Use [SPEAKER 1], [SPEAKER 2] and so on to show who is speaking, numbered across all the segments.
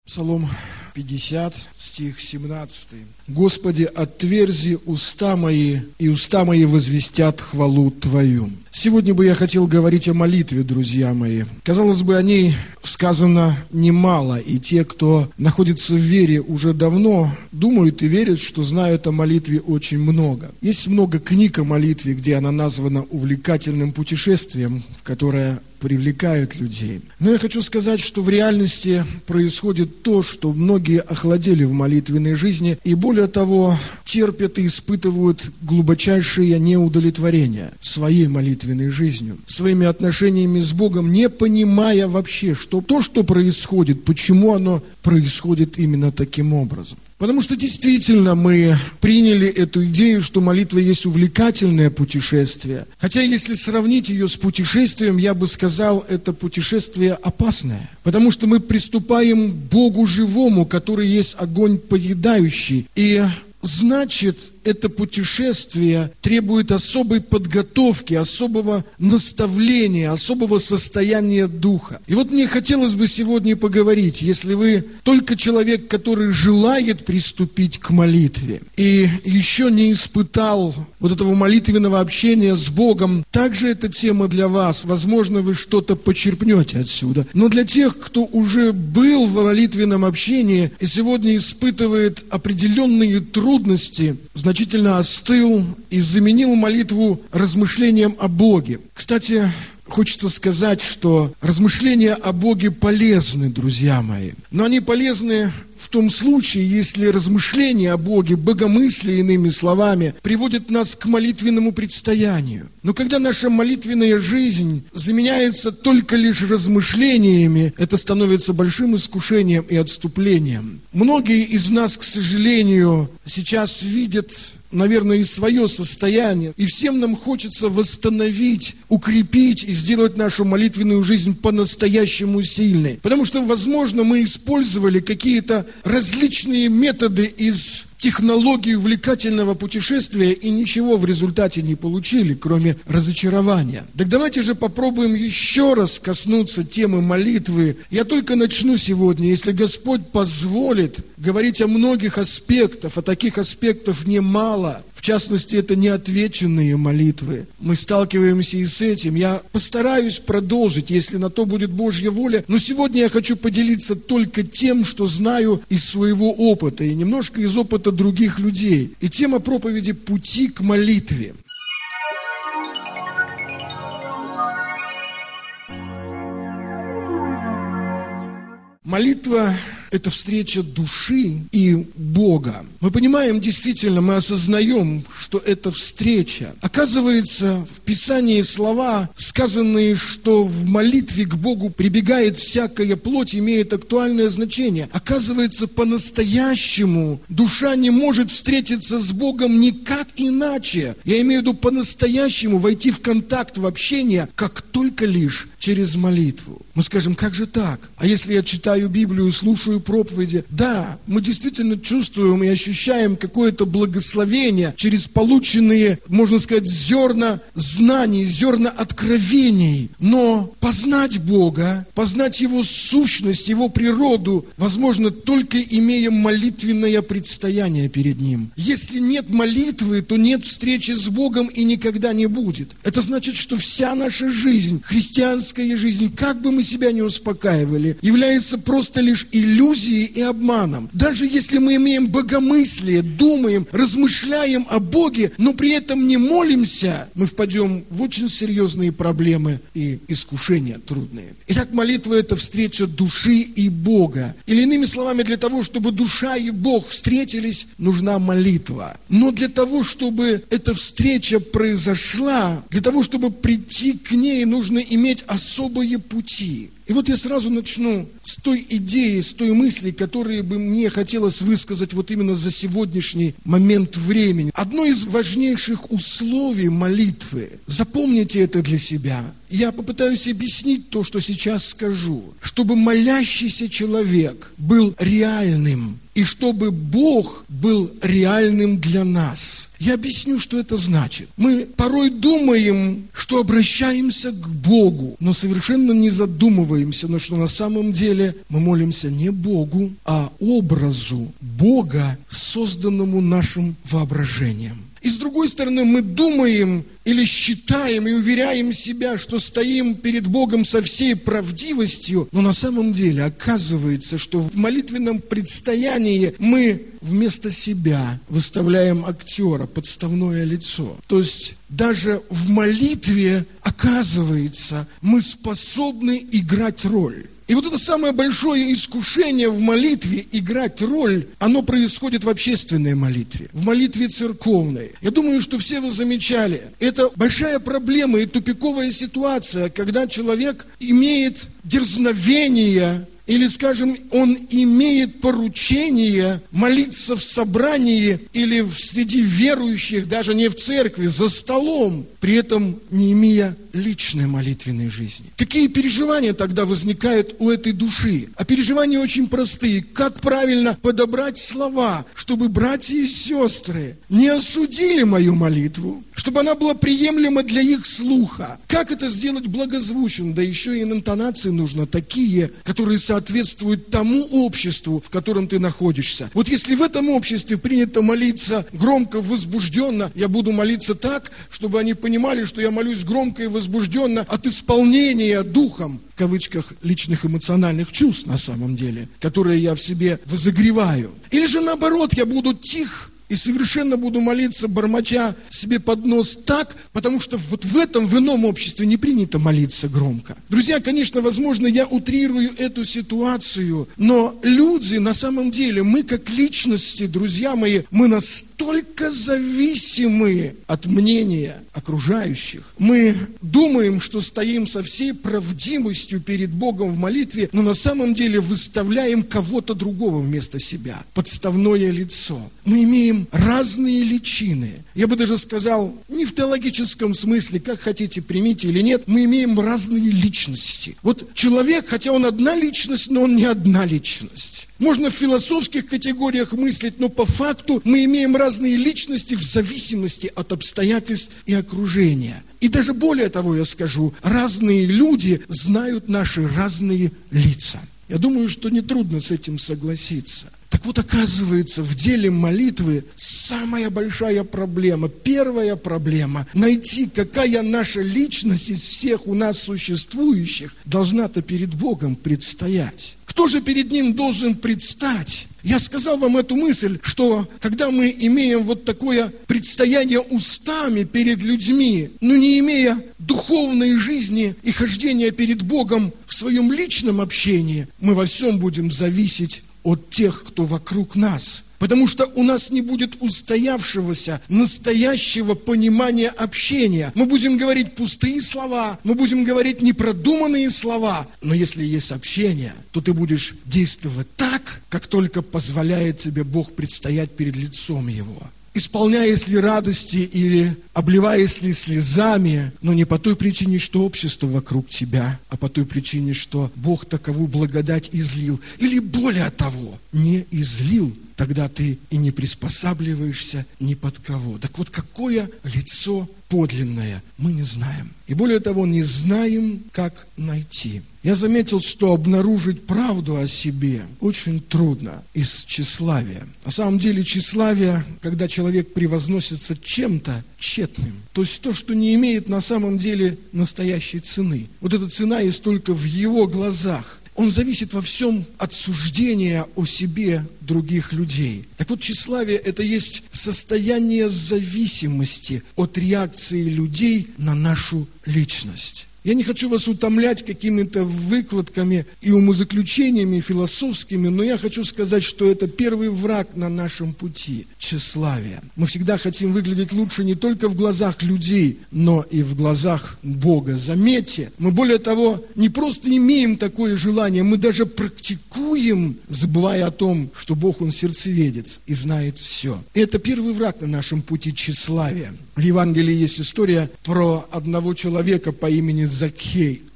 [SPEAKER 1] Псалом 50, стих 17. «Господи, отверзи уста мои, и уста мои возвестят хвалу Твою». Сегодня бы я хотел говорить о молитве, друзья мои. Казалось бы, о ней сказано немало, и те, кто находится в вере уже давно, думают и верят, что знают о молитве очень много. Есть много книг о молитве, где она названа увлекательным путешествием, в которое привлекают людей. Но я хочу сказать, что в реальности происходит то, что многие охладели в молитвенной жизни, и более того, терпят и испытывают глубочайшее неудовлетворение своей молитвенной жизнью, своими отношениями с Богом, не понимая вообще, что то, что происходит, почему оно происходит именно таким образом. Потому что действительно мы приняли эту идею, что молитва есть увлекательное путешествие. Хотя если сравнить ее с путешествием, я бы сказал, это путешествие опасное. Потому что мы приступаем к Богу живому, который есть огонь поедающий. И значит, это путешествие требует особой подготовки, особого наставления, особого состояния духа. И вот мне хотелось бы сегодня поговорить, если вы только человек, который желает приступить к молитве и еще не испытал вот этого молитвенного общения с Богом, также эта тема для вас. Возможно, вы что-то почерпнете отсюда. Но для тех, кто уже был в молитвенном общении и сегодня испытывает определенные трудности, значительно остыл и заменил молитву размышлением о Боге. Кстати, хочется сказать, что размышления о Боге полезны, друзья мои. Но они полезны в том случае, если размышления о Боге, богомыслие, иными словами, приводят нас к молитвенному предстоянию. Но когда наша молитвенная жизнь заменяется только лишь размышлениями, это становится большим искушением и отступлением. Многие из нас, к сожалению, сейчас видят, наверное, и свое состояние. И всем нам хочется восстановить, укрепить и сделать нашу молитвенную жизнь по-настоящему сильной. Потому что, возможно, мы использовали какие-то различные методы из технологии увлекательного путешествия и ничего в результате не получили, кроме разочарования. Так давайте же попробуем еще раз коснуться темы молитвы. Я только начну сегодня, если Господь позволит, говорить о многих аспектах, а таких аспектов немало. В частности, это неотвеченные молитвы. Мы сталкиваемся и с этим. Я постараюсь продолжить, если на то будет Божья воля. Но сегодня я хочу поделиться только тем, что знаю из своего опыта и немножко из опыта других людей. И тема проповеди «Пути к молитве». Молитва – это встреча души и Бога. Мы понимаем, действительно, мы осознаем, что это встреча. Оказывается, в Писании слова, сказанные, что в молитве к Богу прибегает всякая плоть, имеет актуальное значение. Оказывается, по-настоящему душа не может встретиться с Богом никак иначе. Я имею в виду по-настоящему войти в контакт, в общение, как только лишь через молитву. Мы скажем, как же так? А если я читаю Библию, слушаю проповеди? Да, мы действительно чувствуем и ощущаем какое-то благословение через полученные, можно сказать, зерна знаний, зерна откровений. Но познать Бога, познать Его сущность, Его природу, возможно, только имея молитвенное предстояние перед Ним. Если нет молитвы, то нет встречи с Богом и никогда не будет. Это значит, что вся наша жизнь, христианская жизнь, как бы мы себя не успокаивали, является просто лишь иллюзией и обманом. Даже если мы имеем богомыслие, думаем, размышляем о Боге, но при этом не молимся, мы впадем в очень серьезные проблемы и искушения трудные. Итак, молитва – это встреча души и Бога. Или иными словами, для того, чтобы душа и Бог встретились, нужна молитва. Но для того, чтобы эта встреча произошла, для того, чтобы прийти к ней, нужно иметь особые пути. И вот я сразу начну с той идеи, с той мысли, которые бы мне хотелось высказать вот именно за сегодняшний момент времени. Одно из важнейших условий молитвы, запомните это для себя, я попытаюсь объяснить то, что сейчас скажу, чтобы молящийся человек был реальным и чтобы Бог был реальным для нас. Я объясню, что это значит. Мы порой думаем, что обращаемся к Богу, но совершенно не задумываемся, но что на самом деле мы молимся не Богу, а образу Бога, созданному нашим воображением. И с другой стороны, мы думаем или считаем и уверяем себя, что стоим перед Богом со всей правдивостью, но на самом деле оказывается, что в молитвенном предстоянии мы вместо себя выставляем актера, подставное лицо. То есть даже в молитве, оказывается, мы способны играть роль. И вот это самое большое искушение в молитве играть роль, оно происходит в общественной молитве, в молитве церковной. Я думаю, что все вы замечали, это большая проблема и тупиковая ситуация, когда человек имеет дерзновение, или, скажем, он имеет поручение молиться в собрании или среди верующих, даже не в церкви, за столом, при этом не имея личной молитвенной жизни. Какие переживания тогда возникают у этой души? А переживания очень простые. Как правильно подобрать слова, чтобы братья и сестры не осудили мою молитву, чтобы она была приемлема для их слуха? Как это сделать благозвучно? Да еще и интонации нужно такие, которые соответствуют тому обществу, в котором ты находишься. Вот если в этом обществе принято молиться громко, возбужденно, я буду молиться так, чтобы они понимали, что я молюсь громко и возбужденно от исполнения духом, в кавычках, личных эмоциональных чувств на самом деле, которые я в себе возогреваю. Или же наоборот, я буду тих и совершенно буду молиться, бормоча себе под нос так, потому что вот в ином обществе не принято молиться громко. Друзья, конечно, возможно, я утрирую эту ситуацию, но люди, на самом деле, мы как личности, друзья мои, мы настолько зависимы от мнения окружающих. Мы думаем, что стоим со всей правдивостью перед Богом в молитве, но на самом деле выставляем кого-то другого вместо себя. Подставное лицо. Мы имеем разные личины. Я бы даже сказал, не в теологическом смысле, как хотите, примите или нет, мы имеем разные личности. Вот человек, хотя он одна личность, но он не одна личность. Можно в философских категориях мыслить, но по факту мы имеем разные личности в зависимости от обстоятельств и окружения. И даже более того, я скажу, разные люди знают наши разные лица. Я думаю, что нетрудно с этим согласиться. Так вот, оказывается, в деле молитвы самая большая проблема, первая проблема – найти, какая наша личность из всех у нас существующих должна-то перед Богом предстоять. Кто же перед Ним должен предстать? Я сказал вам эту мысль, что когда мы имеем вот такое предстояние устами перед людьми, но не имея духовной жизни и хождения перед Богом в своем личном общении, мы во всем будем зависеть от тех, кто вокруг нас. Потому что у нас не будет устоявшегося, настоящего понимания общения. Мы будем говорить пустые слова, мы будем говорить непродуманные слова. Но если есть общение, то ты будешь действовать так, как только позволяет тебе Бог предстоять перед лицом Его. Исполняясь ли радости или обливаясь ли слезами, но не по той причине, что общество вокруг тебя, а по той причине, что Бог таковую благодать излил. Или более того, не излил, тогда ты и не приспосабливаешься ни под кого. Так вот, какое лицо подлинное, мы не знаем. И более того, не знаем, как найти. Я заметил, что обнаружить правду о себе очень трудно из тщеславия. На самом деле тщеславие, когда человек превозносится чем-то тщетным, то есть то, что не имеет на самом деле настоящей цены. Вот эта цена есть только в его глазах. Он зависит во всем от суждения о себе других людей. Так вот, тщеславие – это есть состояние зависимости от реакции людей на нашу личность. Я не хочу вас утомлять какими-то выкладками и умозаключениями философскими, но я хочу сказать, что это первый враг на нашем пути – тщеславие. Мы всегда хотим выглядеть лучше не только в глазах людей, но и в глазах Бога. Заметьте, мы более того не просто имеем такое желание, мы даже практикуем, забывая о том, что Бог, Он сердцеведец и знает все. И это первый враг на нашем пути – тщеславие. В Евангелии есть история про одного человека по имени Закхей.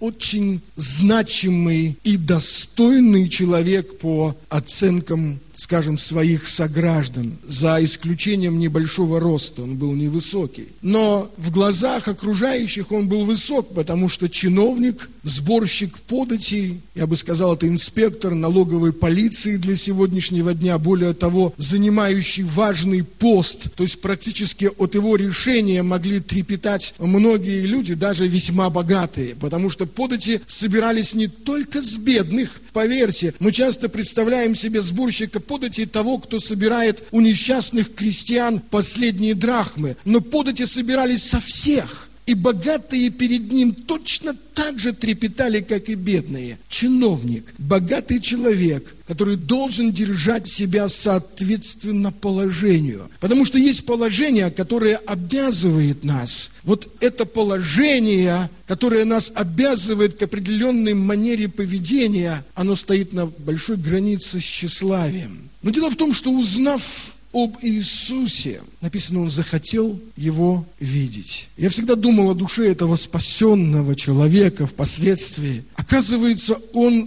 [SPEAKER 1] очень значимый и достойный человек по оценкам, скажем, своих сограждан, за исключением небольшого роста, он был невысокий. Но в глазах окружающих он был высок, потому что чиновник, сборщик податей, я бы сказал, это инспектор налоговой полиции для сегодняшнего дня, более того, занимающий важный пост, то есть практически от его решения могли трепетать многие люди, даже весьма богатые, потому что подати собирались не только с бедных, поверьте, мы часто представляем себе сборщика подати того, кто собирает у несчастных крестьян последние драхмы, но подати собирались со всех. И богатые перед ним точно так же трепетали, как и бедные. Чиновник, богатый человек, который должен держать себя соответственно положению. Потому что есть положение, которое обязывает нас. Вот это положение, которое нас обязывает к определенной манере поведения, оно стоит на большой границе с тщеславием. Но дело в том, что узнав об Иисусе, написано, он захотел его видеть. Я всегда думал о душе этого спасенного человека впоследствии. Оказывается, он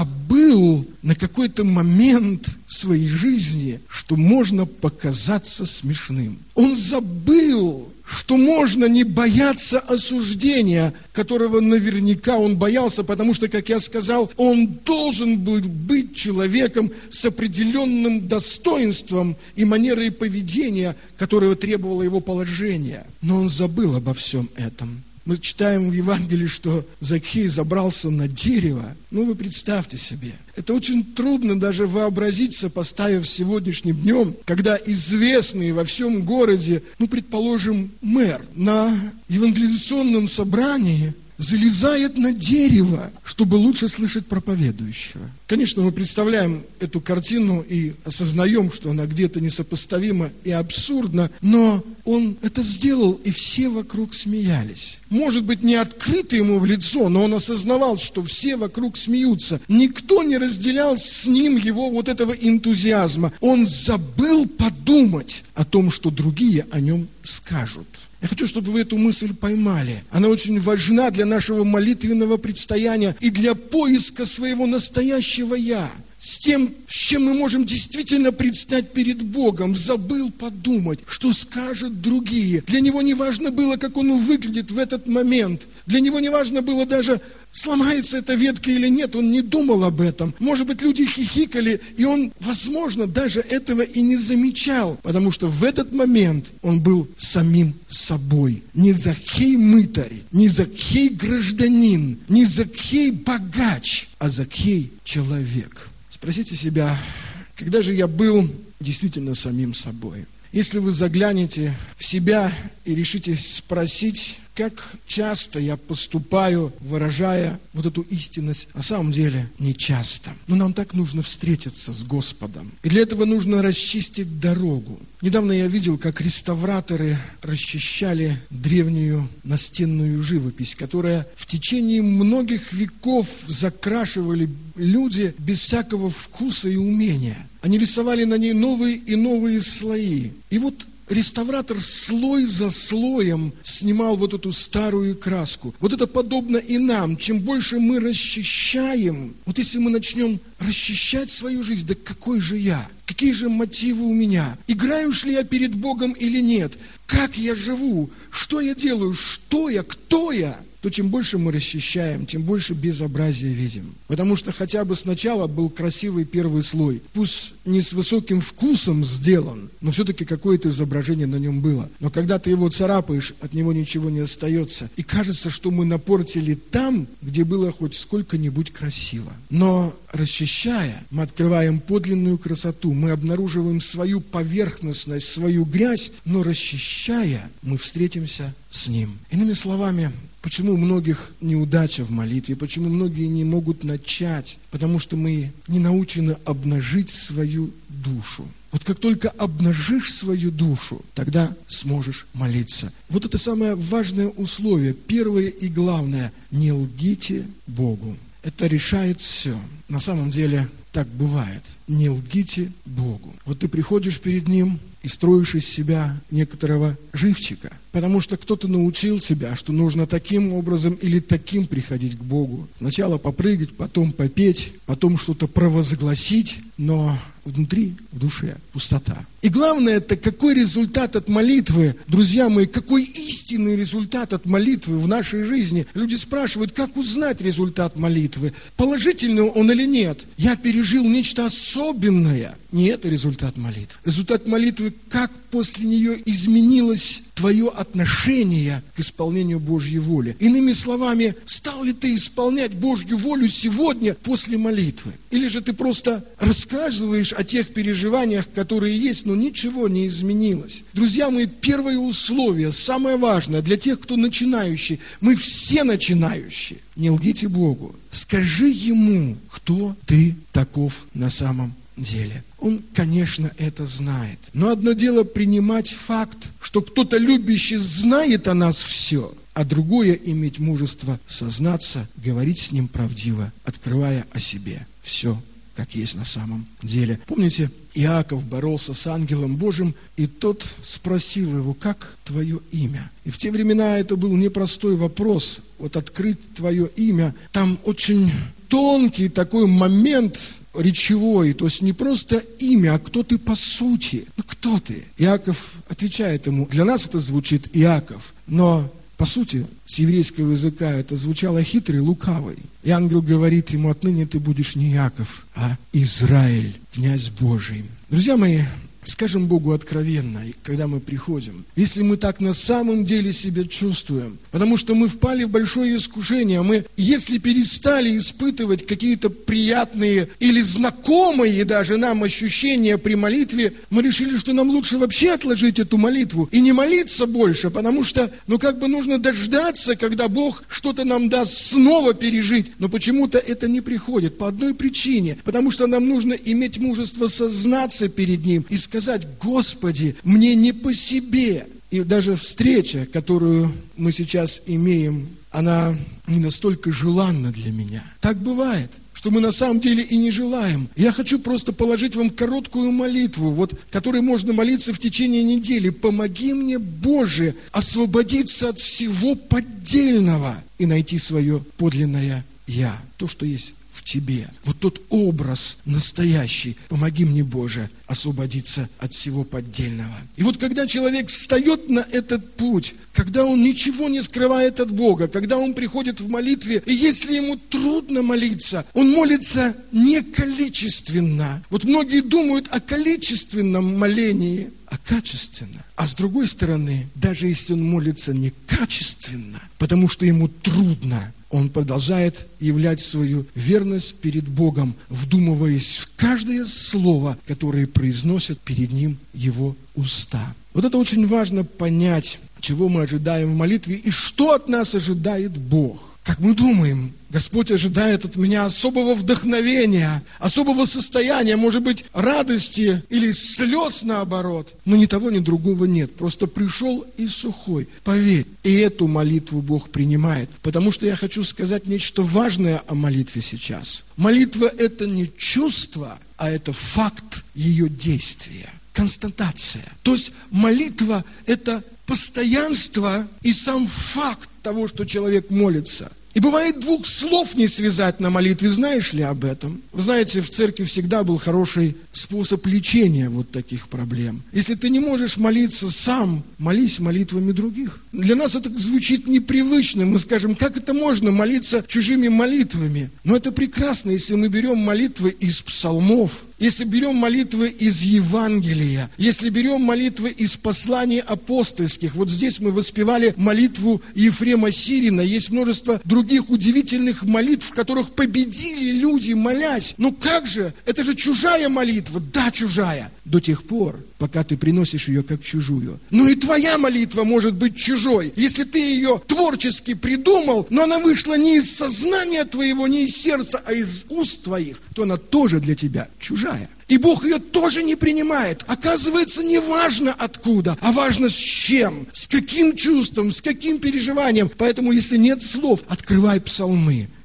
[SPEAKER 1] забыл на какой-то момент своей жизни, что можно показаться смешным. Он забыл, что можно не бояться осуждения, которого наверняка он боялся, потому что, как я сказал, он должен был быть человеком с определенным достоинством и манерой поведения, которого требовало его положение. Но он забыл обо всем этом. Мы читаем в Евангелии, что Закхей забрался на дерево. Ну, вы представьте себе. Это очень трудно даже вообразить, сопоставив с сегодняшним днем, когда известный во всем городе, предположим, мэр на евангелизационном собрании залезает на дерево, чтобы лучше слышать проповедующего. Конечно, мы представляем эту картину и осознаем, что она где-то несопоставима и абсурдна, но он это сделал, и все вокруг смеялись. Может быть, не открыто ему в лицо, но он осознавал, что все вокруг смеются. Никто не разделял с ним его вот этого энтузиазма. Он забыл подумать о том, что другие о нем скажут. Я хочу, чтобы вы эту мысль поймали. Она очень важна для нашего молитвенного предстояния и для поиска своего настоящего «я». С тем, с чем мы можем действительно предстать перед Богом. Забыл подумать, что скажут другие. Для него не важно было, как он выглядит в этот момент. Для него не важно было даже, сломается эта ветка или нет. Он не думал об этом. Может быть, люди хихикали, и он, возможно, даже этого и не замечал. Потому что в этот момент он был самим собой. Не Закхей мытарь, не Закхей гражданин, не Закхей богач, а Закхей человек. Спросите себя, когда же я был действительно самим собой? Если вы заглянете в себя и решите спросить, как часто я поступаю, выражая вот эту истинность, на самом деле не часто. Но нам так нужно встретиться с Господом. И для этого нужно расчистить дорогу. Недавно я видел, как реставраторы расчищали древнюю настенную живопись, которая в течение многих веков закрашивали люди без всякого вкуса и умения. Они рисовали на ней новые и новые слои. И вот реставратор слой за слоем снимал вот эту старую краску. Вот это подобно и нам. Чем больше мы расчищаем, вот если мы начнем расчищать свою жизнь, да какой же я? Какие же мотивы у меня? Играю ли я перед Богом или нет? Как я живу? Что я делаю? Что я? Кто я? То чем больше мы расчищаем, тем больше безобразия видим. Потому что хотя бы сначала был красивый первый слой. Пусть не с высоким вкусом сделан, но все-таки какое-то изображение на нем было. Но когда ты его царапаешь, от него ничего не остается. И кажется, что мы напортили там, где было хоть сколько-нибудь красиво. Но расчищая, мы открываем подлинную красоту, мы обнаруживаем свою поверхностность, свою грязь, но расчищая, мы встретимся с Ним. Иными словами, почему у многих неудача в молитве, почему многие не могут начать? Потому что мы не научены обнажить свою душу. Вот как только обнажишь свою душу, тогда сможешь молиться. Вот это самое важное условие, первое и главное. Не лгите Богу. Это решает все. На самом деле так бывает. Не лгите Богу. Вот ты приходишь перед Ним и строишь из себя некоторого живчика. Потому что кто-то научил тебя, что нужно таким образом или таким приходить к Богу. Сначала попрыгать, потом попеть, потом что-то провозгласить, но внутри, в душе пустота. И главное, это какой результат от молитвы, друзья мои, какой истинный результат от молитвы в нашей жизни. Люди спрашивают, как узнать результат молитвы, положительный он или нет. Я пережил нечто особенное. Не это результат молитвы. Результат молитвы, как после нее изменилось твое отношение к исполнению Божьей воли. Иными словами, стал ли ты исполнять Божью волю сегодня после молитвы? Или же ты просто рассказываешь о тех переживаниях, которые есть, но ничего не изменилось? Друзья мои, первое условие, самое важное для тех, кто начинающий, мы все начинающие. Не лгите Богу. Скажи Ему, кто ты таков на самом деле. Он, конечно, это знает. Но одно дело принимать факт, что кто-то любящий знает о нас все, а другое иметь мужество сознаться, говорить с ним правдиво, открывая о себе все, как есть на самом деле. Помните, Иаков боролся с ангелом Божьим, и тот спросил его, как твое имя? И в те времена это был непростой вопрос, вот открыть твое имя. Там очень тонкий такой момент речевой, то есть не просто имя, а кто ты по сути. Ну, кто ты? Иаков отвечает ему, для нас это звучит Иаков, но по сути, с еврейского языка это звучало хитрый, лукавый. И ангел говорит ему, отныне ты будешь не Иаков, а Израиль, князь Божий. Друзья мои, скажем Богу откровенно, когда мы приходим, если мы так на самом деле себя чувствуем, потому что мы впали в большое искушение, мы, если перестали испытывать какие-то приятные или знакомые даже нам ощущения при молитве, мы решили, что нам лучше вообще отложить эту молитву и не молиться больше, потому что, нужно дождаться, когда Бог что-то нам даст снова пережить, но почему-то это не приходит по одной причине, потому что нам нужно иметь мужество сознаться перед Ним и сказать, Господи, мне не по себе. И даже встреча, которую мы сейчас имеем, она не настолько желанна для меня. Так бывает, что мы на самом деле и не желаем. Я хочу просто положить вам короткую молитву, которой можно молиться в течение недели. Помоги мне, Боже, освободиться от всего поддельного и найти свое подлинное Я, то, что есть в тебе. Вот тот образ настоящий. Помоги мне, Боже, освободиться от всего поддельного. И вот когда человек встает на этот путь, когда он ничего не скрывает от Бога, когда он приходит в молитве, и если ему трудно молиться, он молится не количественно. Вот многие думают о количественном молении, а качественно. А с другой стороны, даже если он молится некачественно, потому что ему трудно, он продолжает являть свою верность перед Богом, вдумываясь в каждое слово, которое произносят перед Ним Его уста. Вот это очень важно понять, чего мы ожидаем в молитве и что от нас ожидает Бог. Как мы думаем, Господь ожидает от меня особого вдохновения, особого состояния, может быть, радости или слез наоборот. Но ни того, ни другого нет. Просто пришел и сухой. Поверь, и эту молитву Бог принимает. Потому что я хочу сказать нечто важное о молитве сейчас. Молитва – это не чувство, а это факт ее действия. Констатация. То есть молитва – это постоянство и сам факт того, что человек молится. И бывает двух слов не связать на молитве, знаешь ли об этом? Вы знаете, в церкви всегда был хороший способ лечения вот таких проблем. Если ты не можешь молиться сам, молись молитвами других. Для нас это звучит непривычно. Мы скажем, как это можно молиться чужими молитвами? Но это прекрасно, если мы берем молитвы из псалмов, если берем молитвы из Евангелия, если берем молитвы из посланий апостольских. Вот здесь мы воспевали молитву Ефрема Сирина. Есть множество других удивительных молитв, в которых победили люди, молясь. Ну как же? Это же чужая молитва. Да, чужая. До тех пор, пока ты приносишь ее как чужую. Ну и твоя молитва может быть чужой. Если ты ее творчески придумал, но она вышла не из сознания твоего, не из сердца, а из уст твоих, то она тоже для тебя чужая. И Бог ее тоже не принимает. Оказывается, не важно откуда, а важно с чем, с каким чувством, с каким переживанием. Поэтому, если нет слов, открывай псалмы.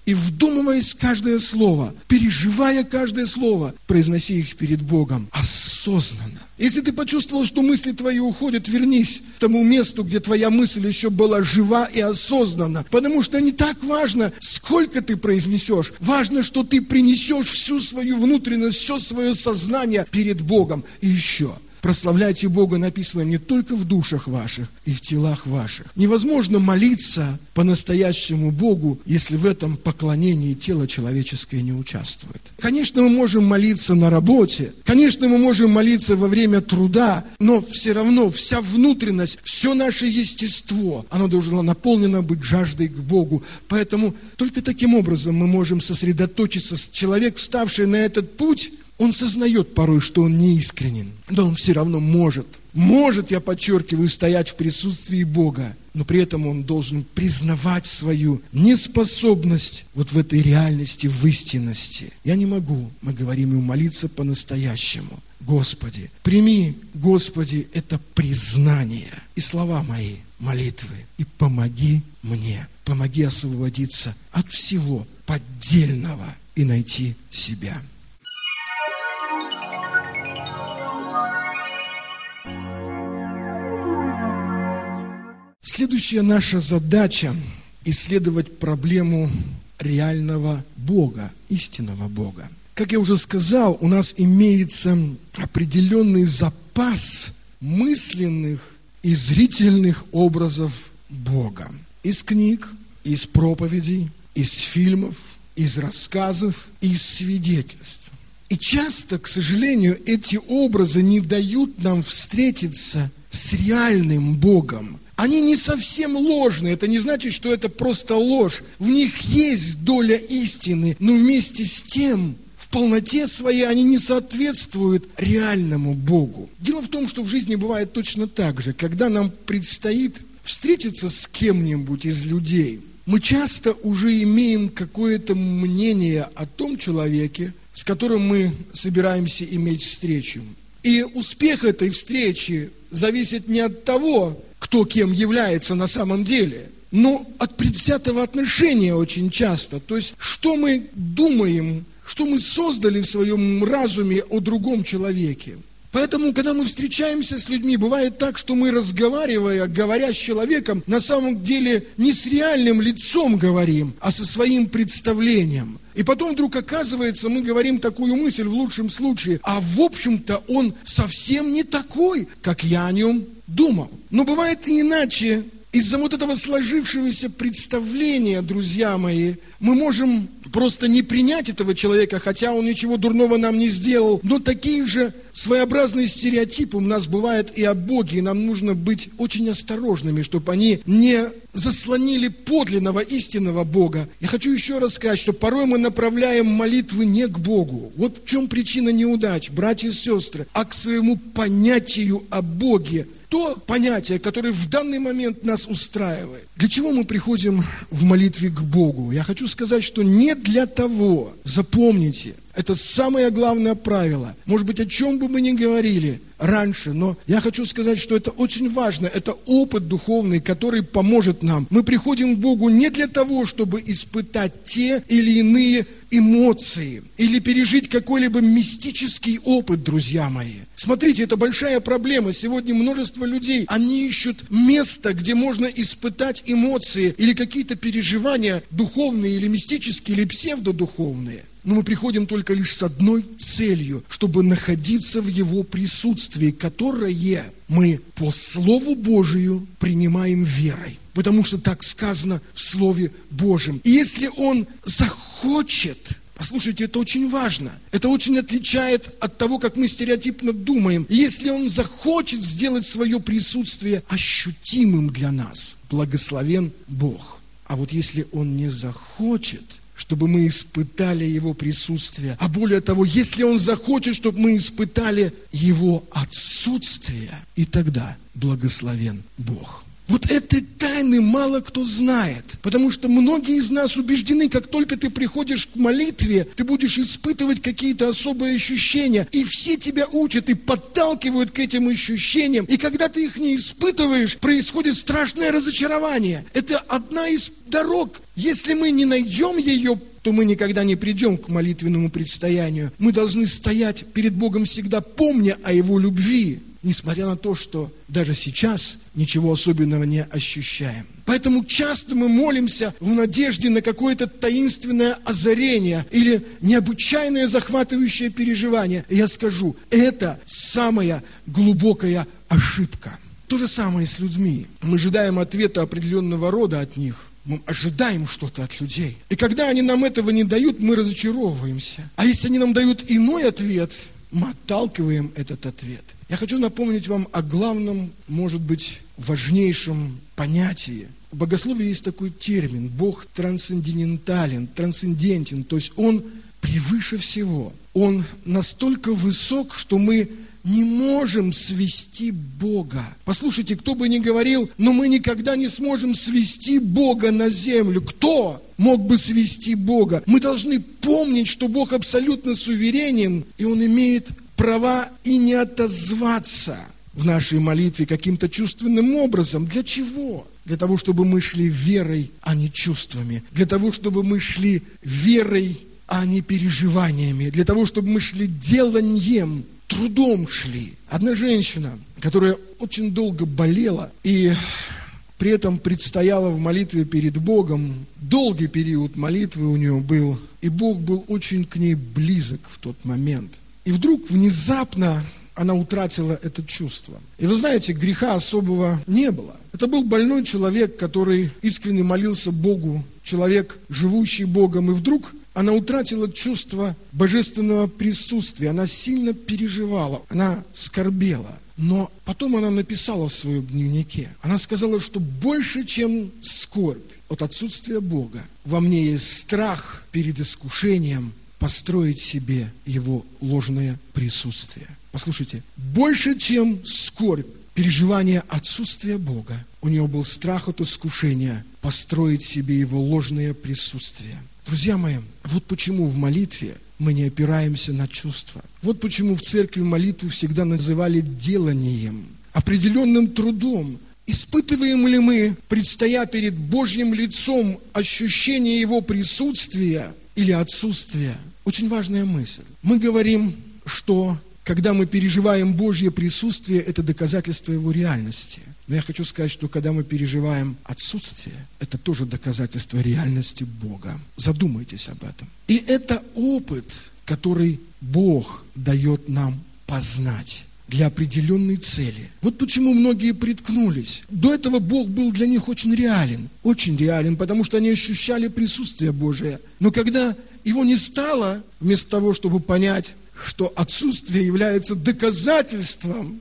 [SPEAKER 1] и вдумываясь в каждое слово, переживая каждое слово, произноси их перед Богом осознанно. Если ты почувствовал, что мысли твои уходят, вернись к тому месту, где твоя мысль еще была жива и осознанна. Потому что не так важно, сколько ты произнесешь. Важно, что ты принесешь всю свою внутренность, все свое сознание перед Богом. И еще. Прославляйте Бога написано не только в душах ваших и в телах ваших. Невозможно молиться по-настоящему Богу, если в этом поклонении тело человеческое не участвует. Конечно, мы можем молиться на работе, конечно, мы можем молиться во время труда, но все равно вся внутренность, все наше естество, оно должно наполнено быть жаждой к Богу. Поэтому только таким образом мы можем сосредоточиться. Человек, вставший на этот путь, он сознает порой, что он неискренен, но он все равно может, я подчеркиваю, стоять в присутствии Бога, но при этом он должен признавать свою неспособность вот в этой реальности, в истинности. Я не могу, мы говорим ему, молиться по-настоящему. Господи, прими, Господи, это признание и слова мои, молитвы, и помоги мне, помоги освободиться от всего поддельного и найти себя. Следующая наша задача – исследовать проблему реального Бога, истинного Бога. Как я уже сказал, у нас имеется определенный запас мысленных и зрительных образов Бога. Из книг, из проповедей, из фильмов, из рассказов, из свидетельств. И часто, к сожалению, эти образы не дают нам встретиться с реальным Богом. Они не совсем ложные, это не значит, что это просто ложь. В них есть доля истины, но вместе с тем, в полноте своей они не соответствуют реальному Богу. Дело в том, что в жизни бывает точно так же. Когда нам предстоит встретиться с кем-нибудь из людей, мы часто уже имеем какое-то мнение о том человеке, с которым мы собираемся иметь встречу. И успех этой встречи зависит не от того, кто кем является на самом деле, но от предвзятого отношения очень часто. То есть, что мы думаем, что мы создали в своем разуме о другом человеке. Поэтому, когда мы встречаемся с людьми, бывает так, что мы, разговаривая, говоря с человеком, на самом деле не с реальным лицом говорим, а со своим представлением. И потом вдруг оказывается, мы говорим такую мысль в лучшем случае, а в общем-то он совсем не такой, как я о нем думал. Но бывает и иначе. Из-за вот этого сложившегося представления, друзья мои, мы можем просто не принять этого человека, хотя он ничего дурного нам не сделал. Но такие же своеобразные стереотипы у нас бывают и о Боге, и нам нужно быть очень осторожными, чтобы они не заслонили подлинного истинного Бога. Я хочу еще раз сказать, что порой мы направляем молитвы не к Богу. Вот в чем причина неудач, братья и сестры, а к своему понятию о Боге. То понятие, которое в данный момент нас устраивает. Для чего мы приходим в молитве к Богу? Я хочу сказать, что не для того, запомните, это самое главное правило. Может быть, о чем бы мы ни говорили раньше, но я хочу сказать, что это очень важно. Это опыт духовный, который поможет нам. Мы приходим к Богу не для того, чтобы испытать те или иные эмоции или пережить какой-либо мистический опыт, друзья мои. Смотрите, это большая проблема. Сегодня множество людей, они ищут место, где можно испытать эмоции или какие-то переживания духовные или мистические, или псевдодуховные. Но мы приходим только лишь с одной целью, чтобы находиться в Его присутствии, которое мы по Слову Божию принимаем верой. Потому что так сказано в Слове Божьем. И если Он захочет, послушайте, это очень важно, это очень отличает от того, как мы стереотипно думаем. Если Он захочет сделать свое присутствие ощутимым для нас, благословен Бог. А вот если Он не захочет, чтобы мы испытали Его присутствие. А более того, если Он захочет, чтобы мы испытали Его отсутствие, и тогда благословен Бог. Вот этой тайны мало кто знает, потому что многие из нас убеждены, как только ты приходишь к молитве, ты будешь испытывать какие-то особые ощущения, и все тебя учат и подталкивают к этим ощущениям, и когда ты их не испытываешь, происходит страшное разочарование. Это одна из дорог. Если мы не найдем ее, то мы никогда не придем к молитвенному предстоянию. Мы должны стоять перед Богом всегда, помня о Его любви, несмотря на то, что даже сейчас ничего особенного не ощущаем. Поэтому часто мы молимся в надежде на какое-то таинственное озарение или необычайное захватывающее переживание. И я скажу, это самая глубокая ошибка. То же самое и с людьми. Мы ожидаем ответа определенного рода от них. Мы ожидаем что-то от людей. И когда они нам этого не дают, мы разочаровываемся. А если они нам дают иной ответ, мы отталкиваем этот ответ. Я хочу напомнить вам о главном, может быть, важнейшем понятии. В богословии есть такой термин. Бог трансцендентален, трансцендентен. То есть Он превыше всего. Он настолько высок, что мы не можем свести Бога. Послушайте, кто бы ни говорил, но мы никогда не сможем свести Бога на землю. Кто мог бы свести Бога? Мы должны помнить, что Бог абсолютно суверенен, и Он имеет права и не отозваться в нашей молитве каким-то чувственным образом. Для чего? Для того, чтобы мы шли верой, а не чувствами. Для того, чтобы мы шли верой, а не переживаниями. Для того, чтобы мы шли деланием, трудом шли. Одна женщина, которая очень долго болела и при этом предстояла в молитве перед Богом, долгий период молитвы у нее был, и Бог был очень к ней близок в тот момент. И вдруг внезапно она утратила это чувство. И вы знаете, греха особого не было. Это был больной человек, который искренне молился Богу, человек, живущий Богом, и вдруг она утратила чувство божественного присутствия, она сильно переживала, она скорбела. Но потом она написала в своем дневнике, она сказала, что больше, чем скорбь от отсутствия Бога, во мне есть страх перед искушением построить себе Его ложное присутствие. Послушайте, больше, чем скорбь, переживание отсутствия Бога, у нее был страх от искушения построить себе Его ложное присутствие. Друзья мои, вот почему в молитве мы не опираемся на чувства. Вот почему в церкви молитву всегда называли деланием, определенным трудом. Испытываем ли мы, предстоя перед Божьим лицом, ощущение Его присутствия или отсутствия? Очень важная мысль. Мы говорим, что когда мы переживаем Божье присутствие, это доказательство Его реальности. Но я хочу сказать, что когда мы переживаем отсутствие, это тоже доказательство реальности Бога. Задумайтесь об этом. И это опыт, который Бог дает нам познать для определенной цели. Вот почему многие приткнулись. До этого Бог был для них очень реален, потому что они ощущали присутствие Божие. Но когда Его не стало, вместо того, чтобы понять, что отсутствие является доказательством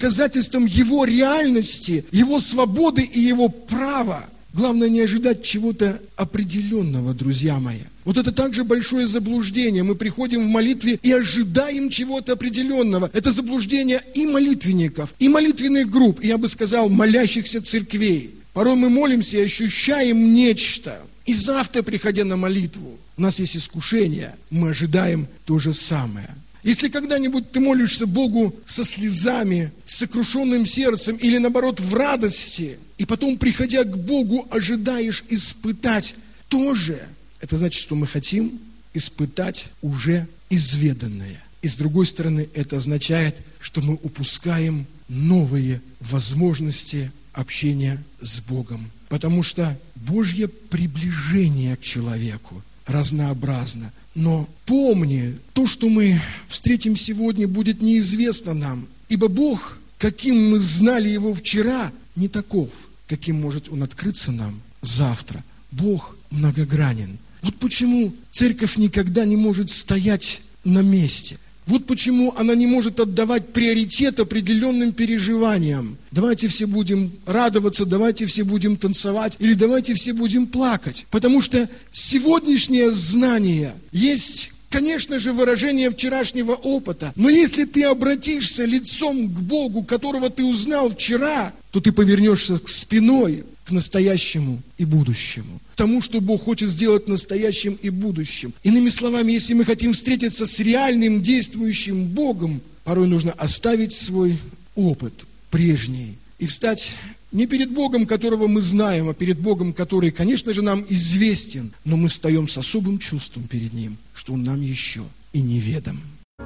[SPEAKER 1] Его реальности, Его свободы и Его права. Главное не ожидать чего-то определенного, друзья мои. Вот это также большое заблуждение. Мы приходим в молитве и ожидаем чего-то определенного. Это заблуждение и молитвенников, и молитвенных групп, и, я бы сказал, молящихся церквей. Порой мы молимся и ощущаем нечто. И завтра, приходя на молитву, у нас есть искушение, мы ожидаем то же самое. Если когда-нибудь ты молишься Богу со слезами, с сокрушенным сердцем или, наоборот, в радости, и потом, приходя к Богу, ожидаешь испытать тоже, это значит, что мы хотим испытать уже изведанное. И с другой стороны, это означает, что мы упускаем новые возможности общения с Богом. Потому что Божье приближение к человеку разнообразно. Но помни, то, что мы встретим сегодня, будет неизвестно нам. Ибо Бог, каким мы знали Его вчера, не таков, каким может Он открыться нам завтра. Бог многогранен. Вот почему церковь никогда не может стоять на месте. Вот почему она не может отдавать приоритет определенным переживаниям. Давайте все будем радоваться, давайте все будем танцевать, или давайте все будем плакать. Потому что сегодняшнее знание есть конечно же, выражение вчерашнего опыта. Но если ты обратишься лицом к Богу, которого ты узнал вчера, то ты повернешься спиной к настоящему и будущему. К тому, что Бог хочет сделать настоящим и будущим. Иными словами, если мы хотим встретиться с реальным действующим Богом, порой нужно оставить свой опыт прежний и встать не перед Богом, которого мы знаем, а перед Богом, который, конечно же, нам известен, но мы встаем с особым чувством перед Ним, что Он нам еще и неведом.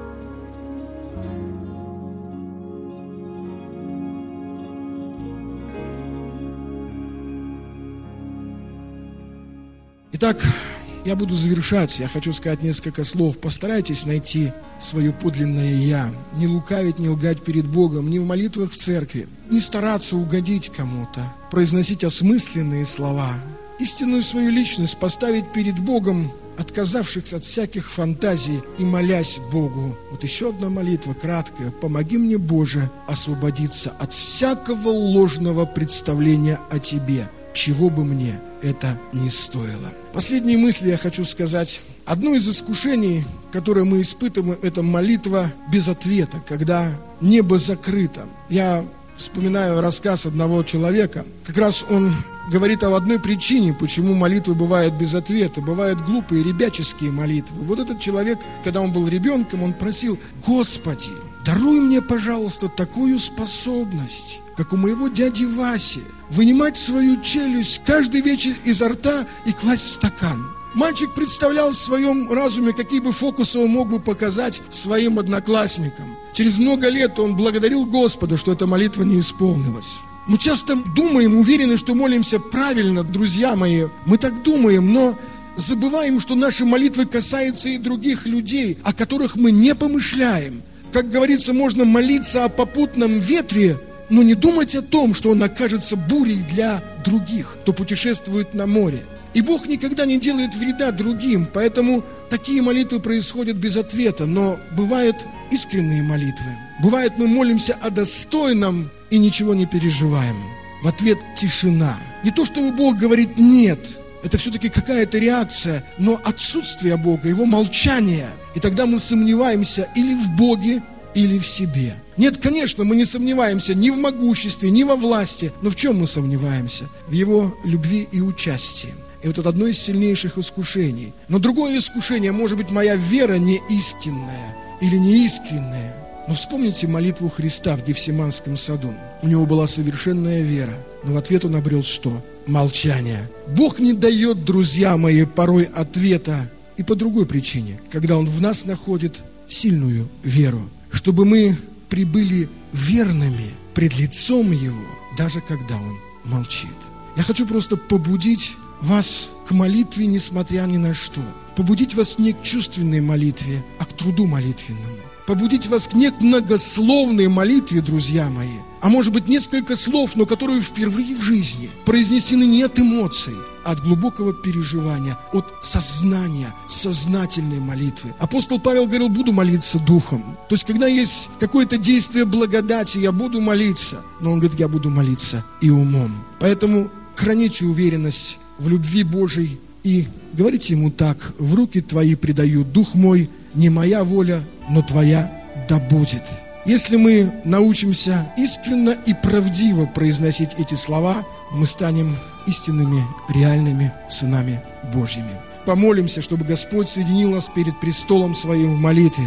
[SPEAKER 1] Итак, я буду завершать. Я хочу сказать несколько слов. Постарайтесь найти свое подлинное «Я». Не лукавить, не лгать перед Богом, не в молитвах в церкви. Не стараться угодить кому-то. Произносить осмысленные слова. Истинную свою личность поставить перед Богом, отказавшись от всяких фантазий и молясь Богу. Вот еще одна молитва краткая. «Помоги мне, Боже, освободиться от всякого ложного представления о Тебе, чего бы мне это не стоило». Последние мысли я хочу сказать. Одно из искушений, которое мы испытываем, это молитва без ответа, когда небо закрыто. Я вспоминаю рассказ одного человека. Как раз он говорит об одной причине, почему молитвы бывают без ответа. Бывают глупые, ребяческие молитвы. Вот этот человек, когда он был ребенком, он просил: «Господи, даруй мне, пожалуйста, такую способность, как у моего дяди Васи, вынимать свою челюсть каждый вечер изо рта и класть в стакан». Мальчик представлял в своем разуме, какие бы фокусы он мог бы показать своим одноклассникам. Через много лет он благодарил Господа, что эта молитва не исполнилась. Мы часто думаем, уверены, что молимся правильно, друзья мои. Мы так думаем, но забываем, что наши молитвы касаются и других людей, о которых мы не помышляем. Как говорится, можно молиться о попутном ветре, но не думать о том, что он окажется бурей для других, кто путешествует на море. И Бог никогда не делает вреда другим, поэтому такие молитвы происходят без ответа. Но бывают искренние молитвы. Бывает, мы молимся о достойном и ничего не переживаем. В ответ тишина. Не то, чтобы Бог говорит «нет». Это все-таки какая-то реакция, но отсутствие Бога, Его молчание. И тогда мы сомневаемся или в Боге, или в себе. Нет, конечно, мы не сомневаемся ни в могуществе, ни во власти. Но в чем мы сомневаемся? В Его любви и участии. И вот это одно из сильнейших искушений. Но другое искушение, может быть, моя вера не истинная или неискренняя. Но вспомните молитву Христа в Гефсиманском саду. У Него была совершенная вера. Но в ответ Он обрел что? Молчание. Бог не дает, друзья мои, порой ответа. И по другой причине. Когда Он в нас находит сильную веру. Чтобы мы прибыли верными пред лицом Его, даже когда Он молчит. Я хочу просто побудить вас к молитве, несмотря ни на что. Побудить вас не к чувственной молитве, а к труду молитвенному. Побудить вас не к многословной молитве, друзья мои, а может быть несколько слов, но которые впервые в жизни произнесены не от эмоций, а от глубокого переживания, от сознания, сознательной молитвы. Апостол Павел говорил: буду молиться духом. То есть, когда есть какое-то действие благодати, я буду молиться. Но он говорит: я буду молиться и умом. Поэтому храните уверенность в любви Божией и говорите Ему так: в руки Твои предаю дух мой, не моя воля, но Твоя да будет. Если мы научимся искренне и правдиво произносить эти слова, мы станем истинными, реальными сынами Божьими. Помолимся, чтобы Господь соединил нас перед престолом Своим в молитве.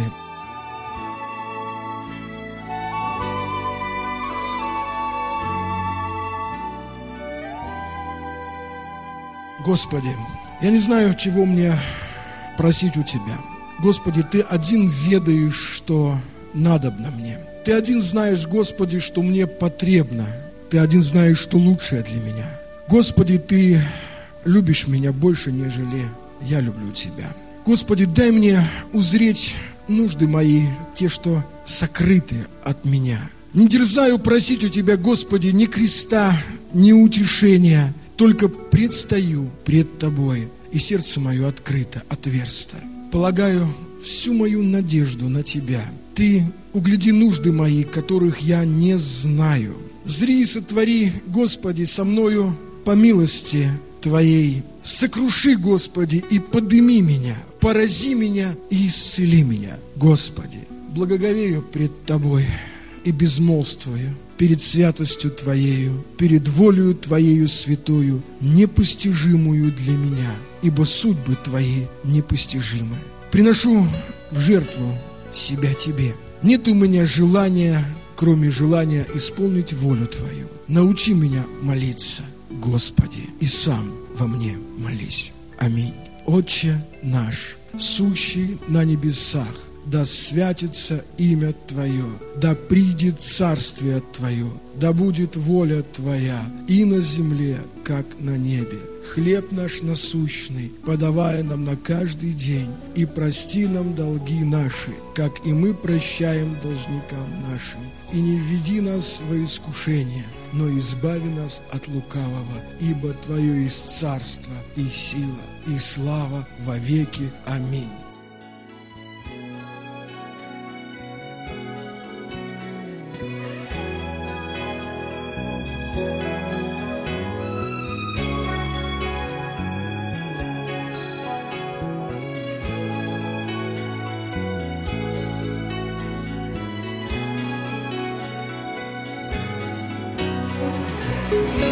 [SPEAKER 1] Господи, я не знаю, чего мне просить у Тебя. Господи, Ты один ведаешь, что надобно мне. Ты один знаешь, Господи, что мне потребно. Ты один знаешь, что лучшее для меня. Господи, Ты любишь меня больше, нежели я люблю Тебя. Господи, дай мне узреть нужды мои, те, что сокрыты от меня. Не дерзаю просить у Тебя, Господи, ни креста, ни утешения, только предстаю пред Тобой, и сердце мое открыто, отверсто. Полагаю всю мою надежду на Тебя. Ты угляди нужды мои, которых я не знаю. Зри и сотвори, Господи, со мною по милости Твоей. Сокруши, Господи, и подыми меня, порази меня и исцели меня, Господи. Благоговею пред Тобой и безмолвствую перед святостью Твоею, перед волею Твоею святою, непостижимую для меня, ибо судьбы Твои непостижимы. Приношу в жертву себя Тебе. Нет у меня желания, кроме желания исполнить волю Твою. Научи меня молиться, Господи, и сам во мне молись. Аминь. Отче наш, сущий на небесах, да святится имя Твое, да придет царствие Твое, да будет воля Твоя и на земле, как на небе. Хлеб наш насущный подавай нам на каждый день, и прости нам долги наши, как и мы прощаем должникам нашим. И не введи нас во искушение, но избави нас от лукавого, ибо Твое есть царство и сила и слава во веки. Аминь.
[SPEAKER 2] Thank you.